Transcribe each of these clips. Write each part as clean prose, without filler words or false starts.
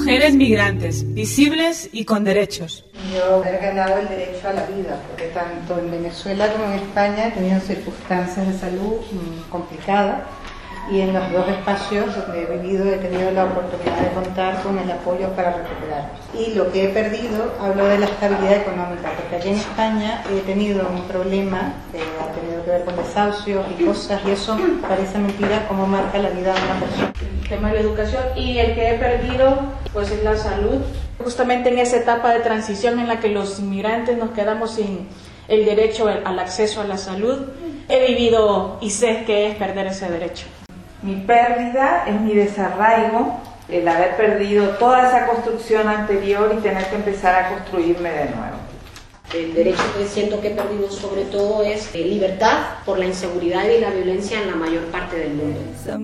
Mujeres migrantes, visibles y con derechos. Yo he ganado el derecho a la vida, porque tanto en Venezuela como en España he tenido circunstancias de salud complicadas, y en los dos espacios donde he vivido he tenido la oportunidad de contar con el apoyo para recuperar. Y lo que he perdido, hablo de la estabilidad económica, porque aquí en España he tenido un problema que ha tenido que ver con desahucios y cosas, y eso parece mentira cómo marca la vida de una persona. El tema de la educación, y el que he perdido pues es la salud. Justamente en esa etapa de transición en la que los inmigrantes nos quedamos sin el derecho al acceso a la salud, he vivido y sé qué es perder ese derecho. Mi pérdida es mi desarraigo, el haber perdido toda esa construcción anterior y tener que empezar a construirme de nuevo. El derecho que siento que he perdido sobre todo es libertad por la inseguridad y la violencia en la mayor parte del mundo.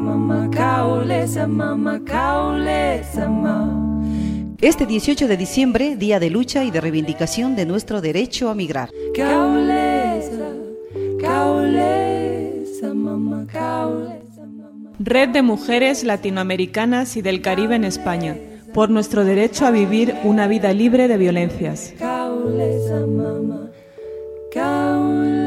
Este 18 de diciembre, día de lucha y de reivindicación de nuestro derecho a migrar. Red de Mujeres Latinoamericanas y del Caribe en España, por nuestro derecho a vivir una vida libre de violencias.